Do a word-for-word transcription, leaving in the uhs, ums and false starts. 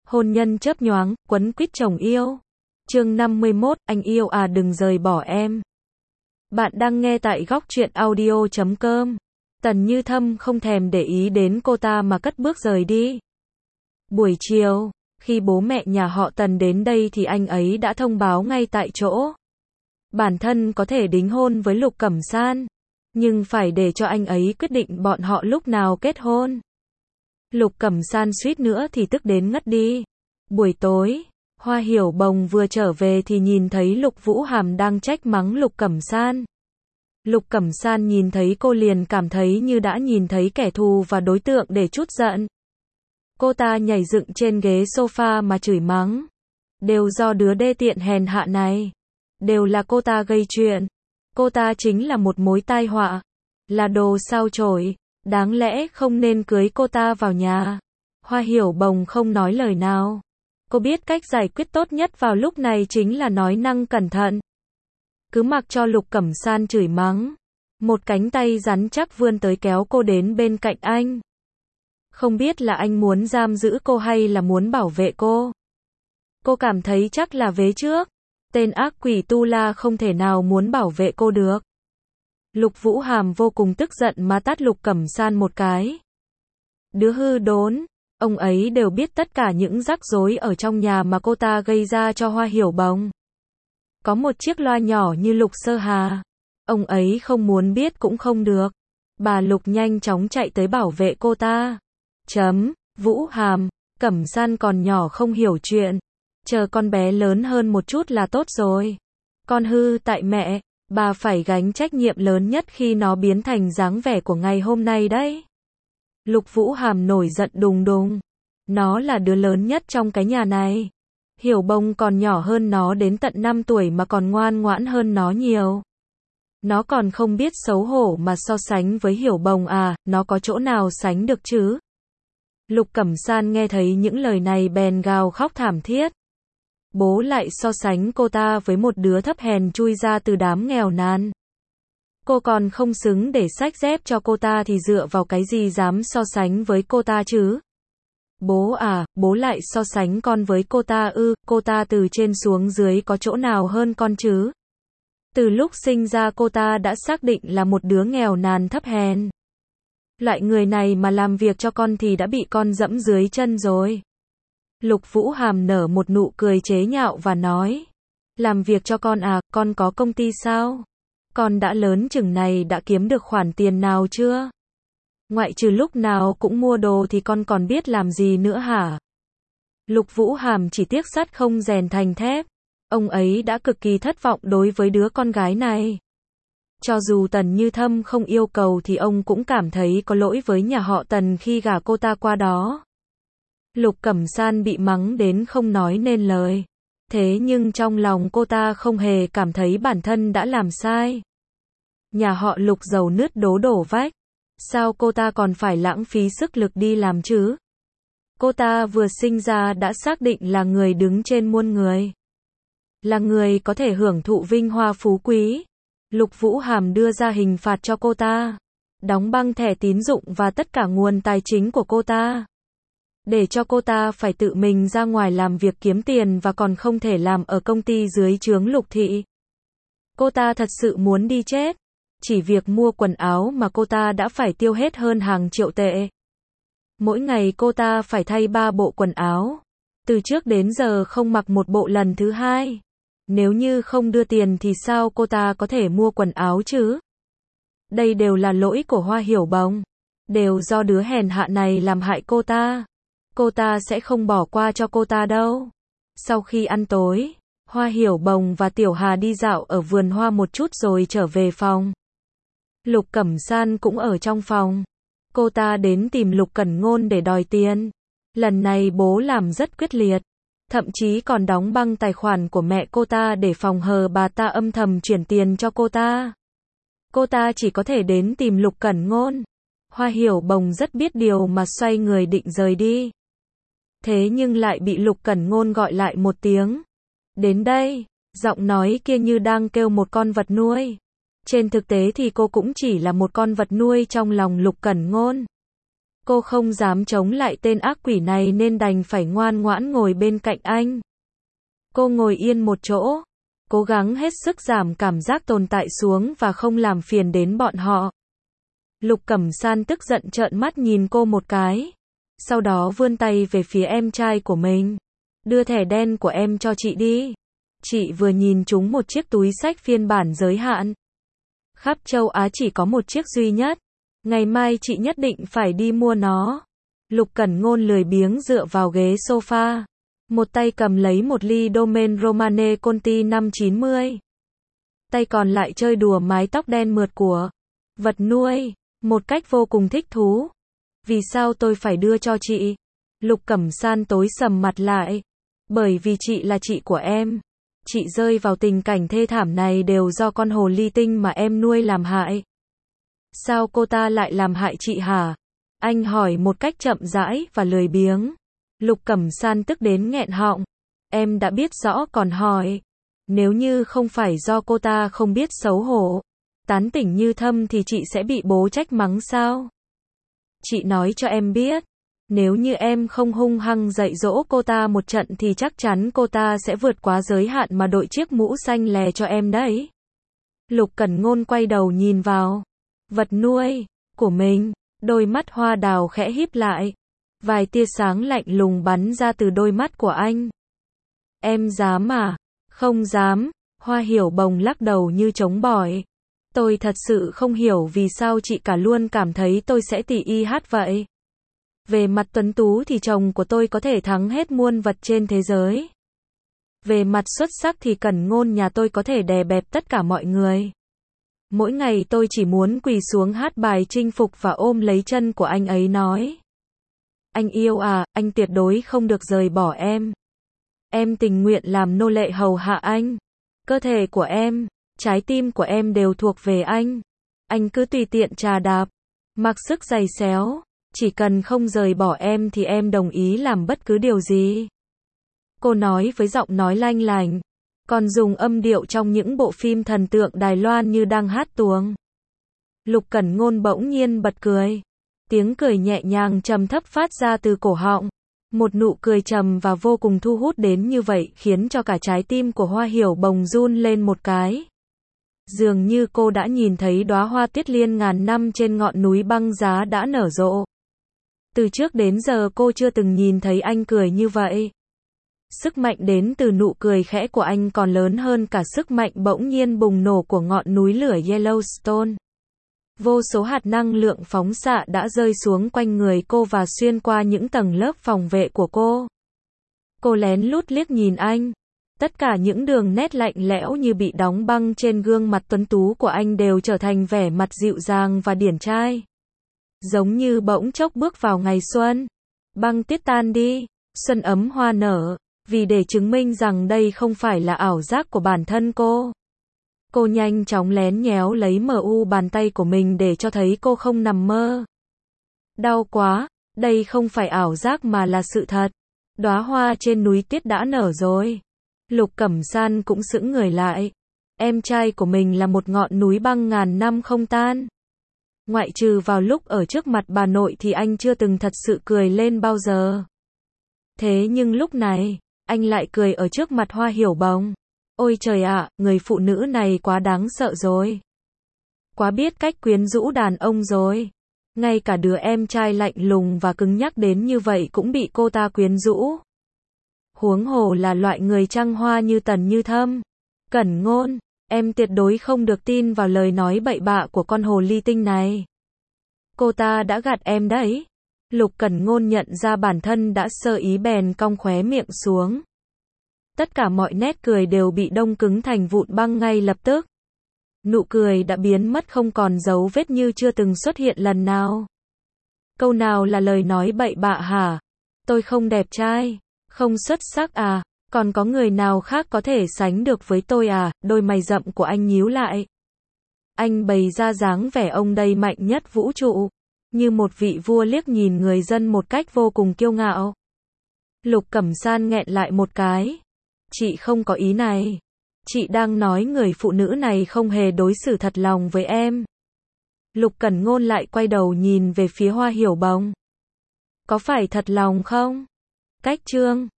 Hôn nhân chớp nhoáng, quấn quýt chồng yêu. Chương năm mươi mốt, anh yêu à đừng rời bỏ em. Bạn đang nghe tại góc truyện audio chấm com. Tần Như Thâm không thèm để ý đến cô ta mà cất bước rời đi. Buổi chiều, khi bố mẹ nhà họ Tần đến đây thì anh ấy đã thông báo ngay tại chỗ. Bản thân có thể đính hôn với Lục Cẩm San, nhưng phải để cho anh ấy quyết định bọn họ lúc nào kết hôn. Lục Cẩm San suýt nữa thì tức đến ngất đi. Buổi tối, Hoa Hiểu Bồng vừa trở về thì nhìn thấy Lục Vũ Hàm đang trách mắng Lục Cẩm San. Lục Cẩm San nhìn thấy cô liền cảm thấy như đã nhìn thấy kẻ thù và đối tượng để trút giận. Cô ta nhảy dựng trên ghế sofa mà chửi mắng. Đều do đứa đê tiện hèn hạ này. Đều là cô ta gây chuyện. Cô ta chính là một mối tai họa. Là đồ sao chổi. Đáng lẽ không nên cưới cô ta vào nhà. Hoa Hiểu Bồng không nói lời nào. Cô biết cách giải quyết tốt nhất vào lúc này chính là nói năng cẩn thận. Cứ mặc cho Lục Cẩm San chửi mắng. Một cánh tay rắn chắc vươn tới kéo cô đến bên cạnh anh. Không biết là anh muốn giam giữ cô hay là muốn bảo vệ cô. Cô cảm thấy chắc là vế trước. Tên ác quỷ Tu La không thể nào muốn bảo vệ cô được. Lục Vũ Hàm vô cùng tức giận mà tát Lục Cẩm San một cái. Đứa hư đốn, ông ấy đều biết tất cả những rắc rối ở trong nhà mà cô ta gây ra cho Hoa Hiểu Bồng. Có một chiếc loa nhỏ như Lục Sơ Hà, ông ấy không muốn biết cũng không được. Bà Lục nhanh chóng chạy tới bảo vệ cô ta. Chấm, Vũ Hàm, Cẩm San còn nhỏ không hiểu chuyện. Chờ con bé lớn hơn một chút là tốt rồi. Con hư tại mẹ. Bà phải gánh trách nhiệm lớn nhất khi nó biến thành dáng vẻ của ngày hôm nay đấy. Lục Vũ Hàm nổi giận đùng đùng. Nó là đứa lớn nhất trong cái nhà này. Hiểu Bồng còn nhỏ hơn nó đến tận năm tuổi mà còn ngoan ngoãn hơn nó nhiều. Nó còn không biết xấu hổ mà so sánh với Hiểu Bồng à, nó có chỗ nào sánh được chứ? Lục Cẩm San nghe thấy những lời này bèn gào khóc thảm thiết. Bố lại so sánh cô ta với một đứa thấp hèn chui ra từ đám nghèo nàn. Cô còn không xứng để xách dép cho cô ta thì dựa vào cái gì dám so sánh với cô ta chứ? Bố à, bố lại so sánh con với cô ta ư, cô ta từ trên xuống dưới có chỗ nào hơn con chứ? Từ lúc sinh ra cô ta đã xác định là một đứa nghèo nàn thấp hèn. Loại người này mà làm việc cho con thì đã bị con dẫm dưới chân rồi. Lục Vũ Hàm nở một nụ cười chế nhạo và nói. Làm việc cho con à, con có công ty sao? Con đã lớn chừng này đã kiếm được khoản tiền nào chưa? Ngoại trừ lúc nào cũng mua đồ thì con còn biết làm gì nữa hả? Lục Vũ Hàm chỉ tiếc sắt không rèn thành thép. Ông ấy đã cực kỳ thất vọng đối với đứa con gái này. Cho dù Tần Như Thâm không yêu cầu thì ông cũng cảm thấy có lỗi với nhà họ Tần khi gả cô ta qua đó. Lục Cẩm San bị mắng đến không nói nên lời. Thế nhưng trong lòng cô ta không hề cảm thấy bản thân đã làm sai. Nhà họ Lục giàu nứt đố đổ vách. Sao cô ta còn phải lãng phí sức lực đi làm chứ? Cô ta vừa sinh ra đã xác định là người đứng trên muôn người. Là người có thể hưởng thụ vinh hoa phú quý. Lục Vũ Hàm đưa ra hình phạt cho cô ta. Đóng băng thẻ tín dụng và tất cả nguồn tài chính của cô ta. Để cho cô ta phải tự mình ra ngoài làm việc kiếm tiền và còn không thể làm ở công ty dưới trướng Lục thị. Cô ta thật sự muốn đi chết. Chỉ việc mua quần áo mà cô ta đã phải tiêu hết hơn hàng triệu tệ. Mỗi ngày cô ta phải thay ba bộ quần áo. Từ trước đến giờ không mặc một bộ lần thứ hai. Nếu như không đưa tiền thì sao cô ta có thể mua quần áo chứ? Đây đều là lỗi của Hoa Hiểu Bồng. Đều do đứa hèn hạ này làm hại cô ta. Cô ta sẽ không bỏ qua cho cô ta đâu. Sau khi ăn tối, Hoa Hiểu Bồng và Tiểu Hà đi dạo ở vườn hoa một chút rồi trở về phòng. Lục Cẩm San cũng ở trong phòng. Cô ta đến tìm Lục Cẩn Ngôn để đòi tiền. Lần này bố làm rất quyết liệt. Thậm chí còn đóng băng tài khoản của mẹ cô ta để phòng hờ bà ta âm thầm chuyển tiền cho cô ta. Cô ta chỉ có thể đến tìm Lục Cẩn Ngôn. Hoa Hiểu Bồng rất biết điều mà xoay người định rời đi. Thế nhưng lại bị Lục Cẩn Ngôn gọi lại một tiếng. Đến đây, giọng nói kia như đang kêu một con vật nuôi. Trên thực tế thì cô cũng chỉ là một con vật nuôi trong lòng Lục Cẩn Ngôn. Cô không dám chống lại tên ác quỷ này nên đành phải ngoan ngoãn ngồi bên cạnh anh. Cô ngồi yên một chỗ, cố gắng hết sức giảm cảm giác tồn tại xuống và không làm phiền đến bọn họ. Lục Cẩm San tức giận trợn mắt nhìn cô một cái, sau đó vươn tay về phía em trai của mình. Đưa thẻ đen của em cho chị đi. Chị vừa nhìn trúng một chiếc túi xách phiên bản giới hạn. Khắp châu Á chỉ có một chiếc duy nhất. Ngày mai chị nhất định phải đi mua nó. Lục Cẩn Ngôn lười biếng dựa vào ghế sofa. Một tay cầm lấy một ly Domaine Romane Conti năm chín mươi. Tay còn lại chơi đùa mái tóc đen mượt của vật nuôi. Một cách vô cùng thích thú. Vì sao tôi phải đưa cho chị? Lục Cẩm San tối sầm mặt lại. Bởi vì chị là chị của em. Chị rơi vào tình cảnh thê thảm này đều do con hồ ly tinh mà em nuôi làm hại. Sao cô ta lại làm hại chị hả? Anh hỏi một cách chậm rãi và lười biếng. Lục Cẩm San tức đến nghẹn họng. Em đã biết rõ còn hỏi. Nếu như không phải do cô ta không biết xấu hổ, tán tỉnh Như Thâm thì chị sẽ bị bố trách mắng sao? Chị nói cho em biết. Nếu như em không hung hăng dạy dỗ cô ta một trận thì chắc chắn cô ta sẽ vượt quá giới hạn mà đội chiếc mũ xanh lè cho em đấy. Lục Cẩn Ngôn quay đầu nhìn vào vật nuôi của mình, đôi mắt hoa đào khẽ híp lại. Vài tia sáng lạnh lùng bắn ra từ đôi mắt của anh. Em dám à? Không dám. Hoa Hiểu Bồng lắc đầu như chống bỏi. Tôi thật sự không hiểu vì sao chị cả luôn cảm thấy tôi sẽ tỉ y hát vậy. Về mặt tuấn tú thì chồng của tôi có thể thắng hết muôn vật trên thế giới. Về mặt xuất sắc thì Cẩn Ngôn nhà tôi có thể đè bẹp tất cả mọi người. Mỗi ngày tôi chỉ muốn quỳ xuống hát bài chinh phục và ôm lấy chân của anh ấy nói. Anh yêu à, anh tuyệt đối không được rời bỏ em. Em tình nguyện làm nô lệ hầu hạ anh. Cơ thể của em, trái tim của em đều thuộc về anh. Anh cứ tùy tiện trà đạp, mặc sức giày xéo. Chỉ cần không rời bỏ em thì em đồng ý làm bất cứ điều gì. Cô nói với giọng nói lanh lành, còn dùng âm điệu trong những bộ phim thần tượng Đài Loan như đang hát tuồng. Lục Cẩn Ngôn bỗng nhiên bật cười. Tiếng cười nhẹ nhàng trầm thấp phát ra từ cổ họng. Một nụ cười trầm và vô cùng thu hút đến như vậy khiến cho cả trái tim của Hoa Hiểu Bồng run lên một cái. Dường như cô đã nhìn thấy đóa hoa tuyết liên ngàn năm trên ngọn núi băng giá đã nở rộ. Từ trước đến giờ cô chưa từng nhìn thấy anh cười như vậy. Sức mạnh đến từ nụ cười khẽ của anh còn lớn hơn cả sức mạnh bỗng nhiên bùng nổ của ngọn núi lửa Yellowstone. Vô số hạt năng lượng phóng xạ đã rơi xuống quanh người cô và xuyên qua những tầng lớp phòng vệ của cô. Cô lén lút liếc nhìn anh. Tất cả những đường nét lạnh lẽo như bị đóng băng trên gương mặt tuấn tú của anh đều trở thành vẻ mặt dịu dàng và điển trai. Giống như bỗng chốc bước vào ngày xuân. Băng tuyết tan đi, xuân ấm hoa nở. Vì để chứng minh rằng đây không phải là ảo giác của bản thân cô. Cô nhanh chóng lén nhéo lấy mờ u bàn tay của mình để cho thấy cô không nằm mơ. Đau quá, đây không phải ảo giác mà là sự thật. Đóa hoa trên núi tuyết đã nở rồi. Lục Cẩm San cũng sững người lại. Em trai của mình là một ngọn núi băng ngàn năm không tan. Ngoại trừ vào lúc ở trước mặt bà nội thì anh chưa từng thật sự cười lên bao giờ. Thế nhưng lúc này, anh lại cười ở trước mặt Hoa Hiểu Bồng. Ôi trời ạ, người phụ nữ này quá đáng sợ rồi. Quá biết cách quyến rũ đàn ông rồi. Ngay cả đứa em trai lạnh lùng và cứng nhắc đến như vậy cũng bị cô ta quyến rũ. Huống hồ là loại người trăng hoa như Tần Như Thâm. Cẩn Ngôn, em tuyệt đối không được tin vào lời nói bậy bạ của con hồ ly tinh này. Cô ta đã gạt em đấy. Lục Cẩn Ngôn nhận ra bản thân đã sơ ý bèn cong khóe miệng xuống. Tất cả mọi nét cười đều bị đông cứng thành vụn băng ngay lập tức. Nụ cười đã biến mất không còn dấu vết như chưa từng xuất hiện lần nào. Câu nào là lời nói bậy bạ hả? Tôi không đẹp trai, không xuất sắc à? Còn có người nào khác có thể sánh được với tôi à? Đôi mày rậm của anh nhíu lại. Anh bày ra dáng vẻ ông đây mạnh nhất vũ trụ. Như một vị vua liếc nhìn người dân một cách vô cùng kiêu ngạo. Lục Cẩm San nghẹn lại một cái. Chị không có ý này. Chị đang nói người phụ nữ này không hề đối xử thật lòng với em. Lục Cẩn Ngôn lại quay đầu nhìn về phía Hoa Hiểu Bồng. Có phải thật lòng không? Cách chương